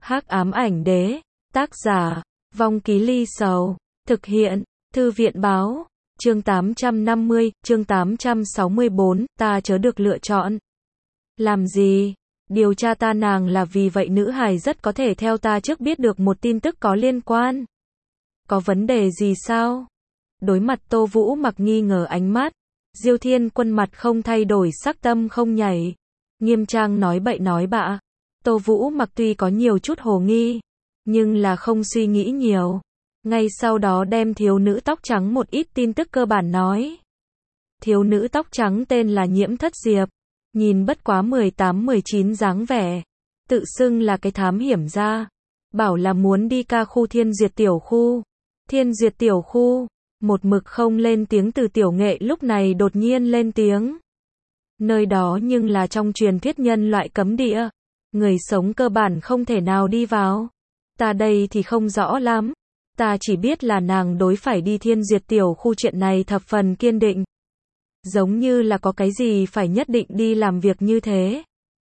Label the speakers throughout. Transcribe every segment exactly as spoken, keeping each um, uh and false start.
Speaker 1: Hắc ám ảnh đế, tác giả, Vong Ký Ly Sầu, thực hiện, Thư viện báo, chương tám trăm năm mươi, chương tám trăm sáu mươi bốn, ta chớ được lựa chọn. Làm gì? Điều tra ta nàng là vì vậy nữ hài rất có thể theo ta trước biết được một tin tức có liên quan. Có vấn đề gì sao? Đối mặt Tô Vũ Mặc nghi ngờ ánh mắt, Diêu Thiên Quân mặt không thay đổi, sắc tâm không nhảy, nghiêm trang nói bậy nói bạ. Tô Vũ Mặc tuy có nhiều chút hồ nghi, nhưng là không suy nghĩ nhiều. Ngay sau đó đem thiếu nữ tóc trắng một ít tin tức cơ bản nói. Thiếu nữ tóc trắng tên là Nhiễm Thất Diệp, nhìn bất quá mười tám mười chín dáng vẻ, tự xưng là cái thám hiểm gia, bảo là muốn đi ca khu Thiên Duyệt tiểu khu. Thiên Duyệt tiểu khu, một mực không lên tiếng Từ Tiểu Nghệ lúc này đột nhiên lên tiếng. Nơi đó nhưng là trong truyền thuyết nhân loại cấm địa, người sống cơ bản không thể nào đi vào. Ta đây thì không rõ lắm, ta chỉ biết là nàng đối phải đi Thiên Duyệt tiểu khu chuyện này thập phần kiên định. Giống như là có cái gì phải nhất định đi làm việc như thế.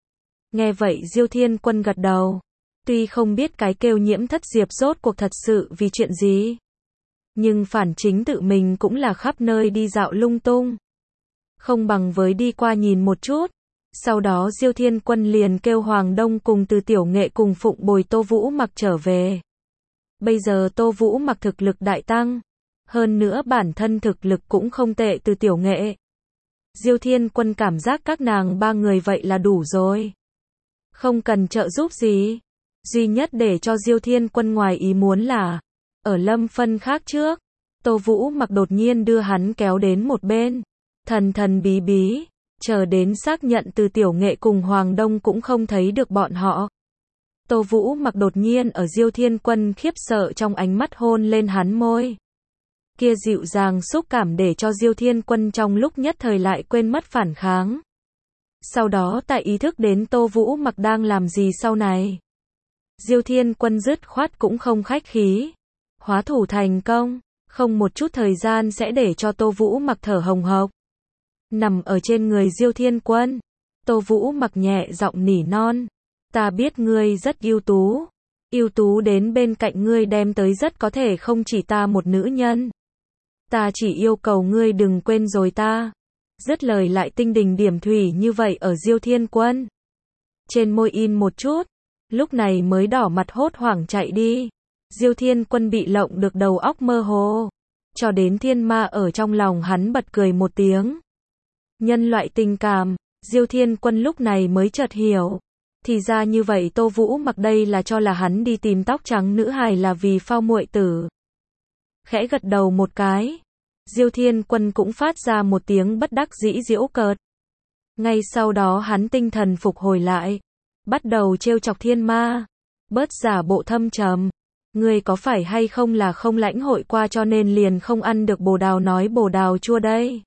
Speaker 1: Nghe vậy Diêu Thiên Quân gật đầu. Tuy không biết cái kêu Nhiễm Thất Diệp rốt cuộc thật sự vì chuyện gì, nhưng phản chính tự mình cũng là khắp nơi đi dạo lung tung, không bằng với đi qua nhìn một chút. Sau đó Diêu Thiên Quân liền kêu Hoàng Đông cùng Từ Tiểu Nghệ cùng phụng bồi Tô Vũ Mặc trở về. Bây giờ Tô Vũ Mặc thực lực đại tăng, hơn nữa bản thân thực lực cũng không tệ. Từ Tiểu Nghệ, Diêu Thiên Quân cảm giác các nàng ba người vậy là đủ rồi, không cần trợ giúp gì. Duy nhất để cho Diêu Thiên Quân ngoài ý muốn là, ở Lâm Phân khác trước, Tô Vũ Mặc đột nhiên đưa hắn kéo đến một bên, thần thần bí bí, chờ đến xác nhận Từ Tiểu Nghệ cùng Hoàng Đông cũng không thấy được bọn họ. Tô Vũ Mặc đột nhiên ở Diêu Thiên Quân khiếp sợ trong ánh mắt hôn lên hắn môi. Kia dịu dàng xúc cảm để cho Diêu Thiên Quân trong lúc nhất thời lại quên mất phản kháng. Sau đó tại ý thức đến Tô Vũ Mặc đang làm gì sau này, Diêu Thiên Quân dứt khoát cũng không khách khí, hóa thủ thành công, không một chút thời gian sẽ để cho Tô Vũ Mặc thở hồng hộc. Nằm ở trên người Diêu Thiên Quân, Tô Vũ Mặc nhẹ giọng nỉ non, ta biết ngươi rất ưu tú, ưu tú đến bên cạnh ngươi đem tới rất có thể không chỉ ta một nữ nhân. Ta chỉ yêu cầu ngươi đừng quên rồi ta. Dứt lời lại tinh đình điểm thủy như vậy ở Diêu Thiên Quân trên môi in một chút, lúc này mới đỏ mặt hốt hoảng chạy đi. Diêu Thiên Quân bị lộng được đầu óc mơ hồ, cho đến thiên ma ở trong lòng hắn bật cười một tiếng. Nhân loại tình cảm, Diêu Thiên Quân lúc này mới chợt hiểu, thì ra như vậy Tô Vũ Mặc đây là cho là hắn đi tìm tóc trắng nữ hài là vì phao muội tử. Khẽ gật đầu một cái, Diêu Thiên Quân cũng phát ra một tiếng bất đắc dĩ giễu cợt. Ngay sau đó hắn tinh thần phục hồi lại, bắt đầu trêu chọc thiên ma, bớt giả bộ thâm trầm. Ngươi có phải hay không là không lãnh hội qua cho nên liền không ăn được bồ đào nói bồ đào chua đây?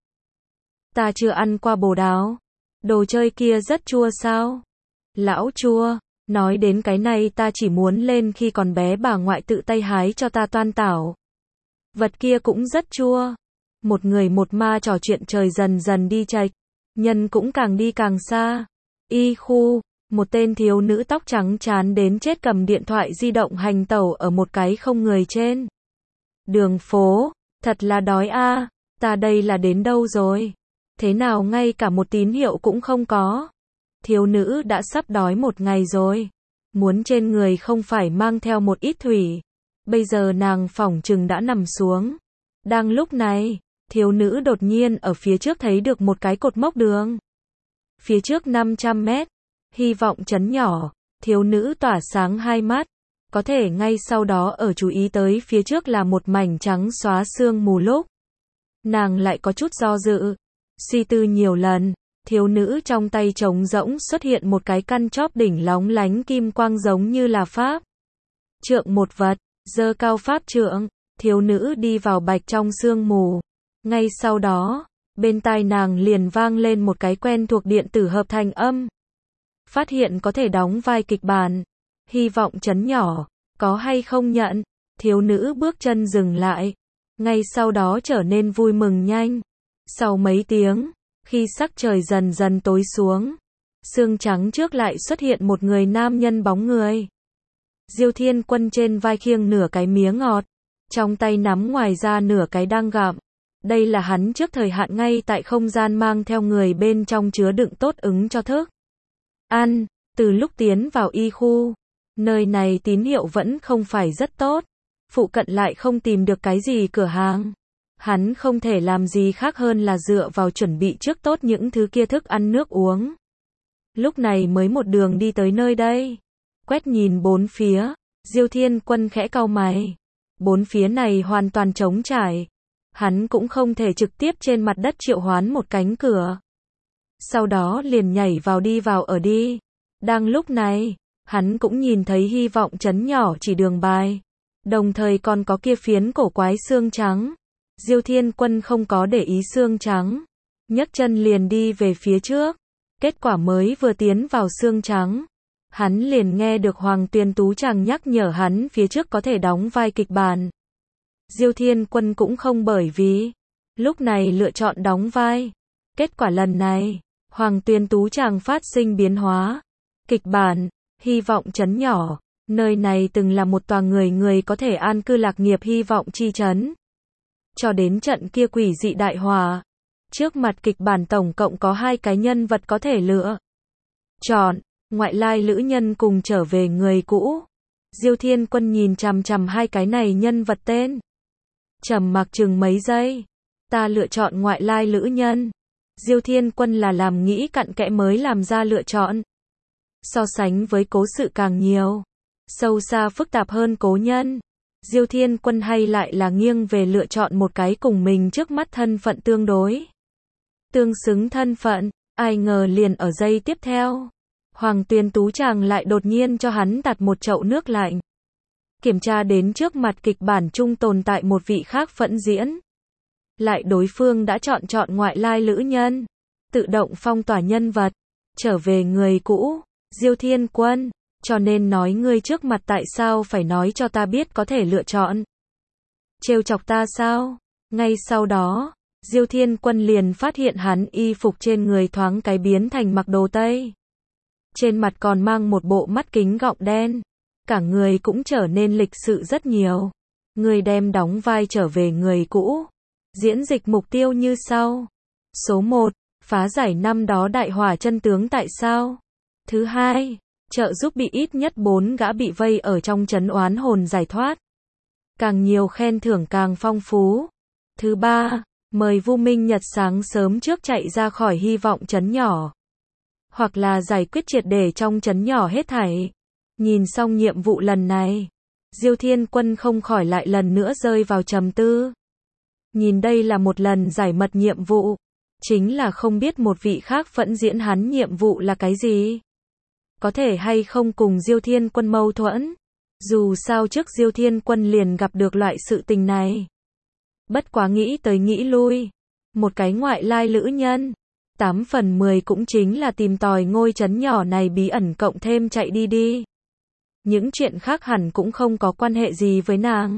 Speaker 1: Ta chưa ăn qua bồ đào. Đồ chơi kia rất chua sao? Lão chua, nói đến cái này ta chỉ muốn lên khi còn bé bà ngoại tự tay hái cho ta toan tảo. Vật kia cũng rất chua. Một người một ma trò chuyện trời dần dần đi chệch, nhân cũng càng đi càng xa. Y khu, một tên thiếu nữ tóc trắng chán đến chết cầm điện thoại di động hành tẩu ở một cái không người trên đường phố. Thật là đói a, ta đây là đến đâu rồi? Thế nào ngay cả một tín hiệu cũng không có? Thiếu nữ đã sắp đói một ngày rồi, muốn trên người không phải mang theo một ít thủy. Bây giờ nàng phỏng chừng đã nằm xuống. Đang lúc này, thiếu nữ đột nhiên ở phía trước thấy được một cái cột mốc đường. Phía trước năm trăm mét, hy vọng trấn nhỏ, thiếu nữ tỏa sáng hai mắt. Có thể ngay sau đó ở chú ý tới phía trước là một mảnh trắng xóa sương mù lúc, nàng lại có chút do dự. Suy tư nhiều lần, thiếu nữ trong tay trống rỗng xuất hiện một cái căn chóp đỉnh lóng lánh kim quang giống như là pháp trượng một vật, giơ cao pháp trượng, thiếu nữ đi vào bạch trong sương mù. Ngay sau đó, bên tai nàng liền vang lên một cái quen thuộc điện tử hợp thành âm. Phát hiện có thể đóng vai kịch bản, hy vọng trấn nhỏ, có hay không nhận? Thiếu nữ bước chân dừng lại, ngay sau đó trở nên vui mừng nhanh. Sau mấy tiếng, khi sắc trời dần dần tối xuống, sương trắng trước lại xuất hiện một người nam nhân bóng người. Diêu Thiên Quân trên vai khiêng nửa cái mía ngọt, trong tay nắm ngoài ra nửa cái đang gặm. Đây là hắn trước thời hạn ngay tại không gian mang theo người bên trong chứa đựng tốt ứng cho thức ăn. Từ lúc tiến vào y khu, nơi này tín hiệu vẫn không phải rất tốt, phụ cận lại không tìm được cái gì cửa hàng. Hắn không thể làm gì khác hơn là dựa vào chuẩn bị trước tốt những thứ kia thức ăn nước uống. Lúc này mới một đường đi tới nơi đây. Quét nhìn bốn phía, Diêu Thiên Quân khẽ cau mày. Bốn phía này hoàn toàn trống trải. Hắn cũng không thể trực tiếp trên mặt đất triệu hoán một cánh cửa. Sau đó liền nhảy vào đi vào ở đi. Đang lúc này, hắn cũng nhìn thấy hy vọng trấn nhỏ chỉ đường bài. Đồng thời còn có kia phiến cổ quái xương trắng. Diêu Thiên Quân không có để ý xương trắng. Nhấc chân liền đi về phía trước. Kết quả mới vừa tiến vào xương trắng. Hắn liền nghe được Hoàng Tuyền Tú chàng nhắc nhở hắn phía trước có thể đóng vai kịch bản. Diêu Thiên Quân cũng không bởi vì lúc này lựa chọn đóng vai. Kết quả lần này, Hoàng Tuyền Tú chàng phát sinh biến hóa. Kịch bản, hy vọng trấn nhỏ. Nơi này từng là một tòa người người có thể an cư lạc nghiệp hy vọng chi trấn. Cho đến trận kia quỷ dị đại hỏa. Trước mặt kịch bản tổng cộng có hai cái nhân vật có thể lựa chọn. Ngoại lai lữ nhân cùng trở về người cũ. Diêu Thiên Quân nhìn chằm chằm hai cái này nhân vật tên. Trầm mặc chừng mấy giây. Ta lựa chọn ngoại lai lữ nhân. Diêu Thiên Quân là làm nghĩ cặn kẽ mới làm ra lựa chọn. So sánh với cố sự càng nhiều, sâu xa phức tạp hơn cố nhân. Diêu Thiên Quân hay lại là nghiêng về lựa chọn một cái cùng mình trước mắt thân phận tương đối. Tương xứng thân phận, ai ngờ liền ở giây tiếp theo. Hoàng Tuyền Tú chàng lại đột nhiên cho hắn đặt một chậu nước lạnh. Kiểm tra đến trước mặt kịch bản chung tồn tại một vị khác phẫn diễn. Lại đối phương đã chọn chọn ngoại lai lữ nhân. Tự động phong tỏa nhân vật. Trở về người cũ. Diêu Thiên Quân. Cho nên nói ngươi trước mặt tại sao phải nói cho ta biết có thể lựa chọn. Trêu chọc ta sao? Ngay sau đó, Diêu Thiên Quân liền phát hiện hắn y phục trên người thoáng cái biến thành mặc đồ Tây. Trên mặt còn mang một bộ mắt kính gọng đen. Cả người cũng trở nên lịch sự rất nhiều. Người đem đóng vai trở về người cũ. Diễn dịch mục tiêu như sau. Số một. Phá giải năm đó đại hỏa chân tướng tại sao? Thứ hai. Trợ giúp bị ít nhất bốn gã bị vây ở trong trấn oán hồn giải thoát. Càng nhiều khen thưởng càng phong phú. Thứ ba. Mời Vu Minh Nhật sáng sớm trước chạy ra khỏi hy vọng trấn nhỏ. Hoặc là giải quyết triệt để trong trấn nhỏ hết thảy. Nhìn xong nhiệm vụ lần này, Diêu Thiên Quân không khỏi lại lần nữa rơi vào trầm tư. Nhìn đây là một lần giải mật nhiệm vụ, chính là không biết một vị khác phẫn diễn hắn nhiệm vụ là cái gì. Có thể hay không cùng Diêu Thiên Quân mâu thuẫn. Dù sao trước Diêu Thiên Quân liền gặp được loại sự tình này. Bất quá nghĩ tới nghĩ lui. Một cái ngoại lai lữ nhân. tám phần mười cũng chính là tìm tòi ngôi trấn nhỏ này bí ẩn cộng thêm chạy đi đi. Những chuyện khác hẳn cũng không có quan hệ gì với nàng.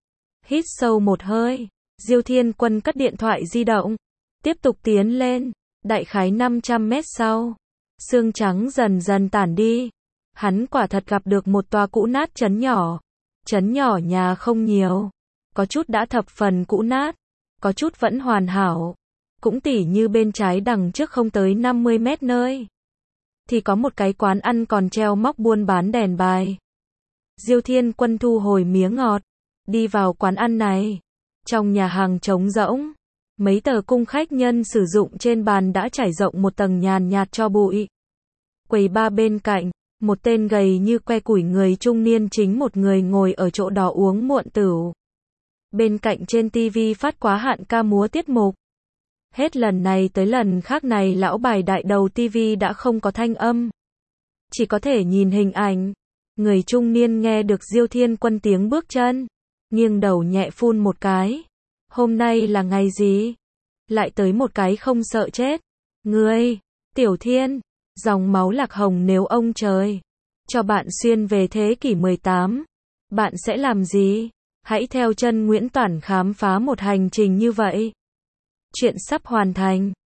Speaker 1: Hít sâu một hơi. Diêu Thiên Quân cất điện thoại di động. Tiếp tục tiến lên. Đại khái năm trăm mét sau. Sương trắng dần dần tản đi. Hắn quả thật gặp được một tòa cũ nát trấn nhỏ. Trấn nhỏ nhà không nhiều. Có chút đã thập phần cũ nát. Có chút vẫn hoàn hảo. Cũng tỉ như bên trái đằng trước không tới năm mươi mét nơi. Thì có một cái quán ăn còn treo móc buôn bán đèn bài. Diêu Thiên Quân thu hồi mía ngọt. Đi vào quán ăn này. Trong nhà hàng trống rỗng. Mấy tờ cung khách nhân sử dụng trên bàn đã trải rộng một tầng nhàn nhạt cho bụi. Quầy ba bên cạnh, một tên gầy như que củi người trung niên chính một người ngồi ở chỗ đó uống muộn tửu. Bên cạnh trên tivi phát quá hạn ca múa tiết mục. Hết lần này tới lần khác này lão bài đại đầu tivi đã không có thanh âm. Chỉ có thể nhìn hình ảnh. Người trung niên nghe được Diêu Thiên Quân tiếng bước chân. Nghiêng đầu nhẹ phun một cái. Hôm nay là ngày gì? Lại tới một cái không sợ chết. Ngươi, Tiểu Thiên, dòng máu lạc hồng nếu ông trời cho bạn xuyên về thế kỷ mười tám. Bạn sẽ làm gì? Hãy theo chân Nguyễn Toản khám phá một hành trình như vậy. Chuyện sắp hoàn thành.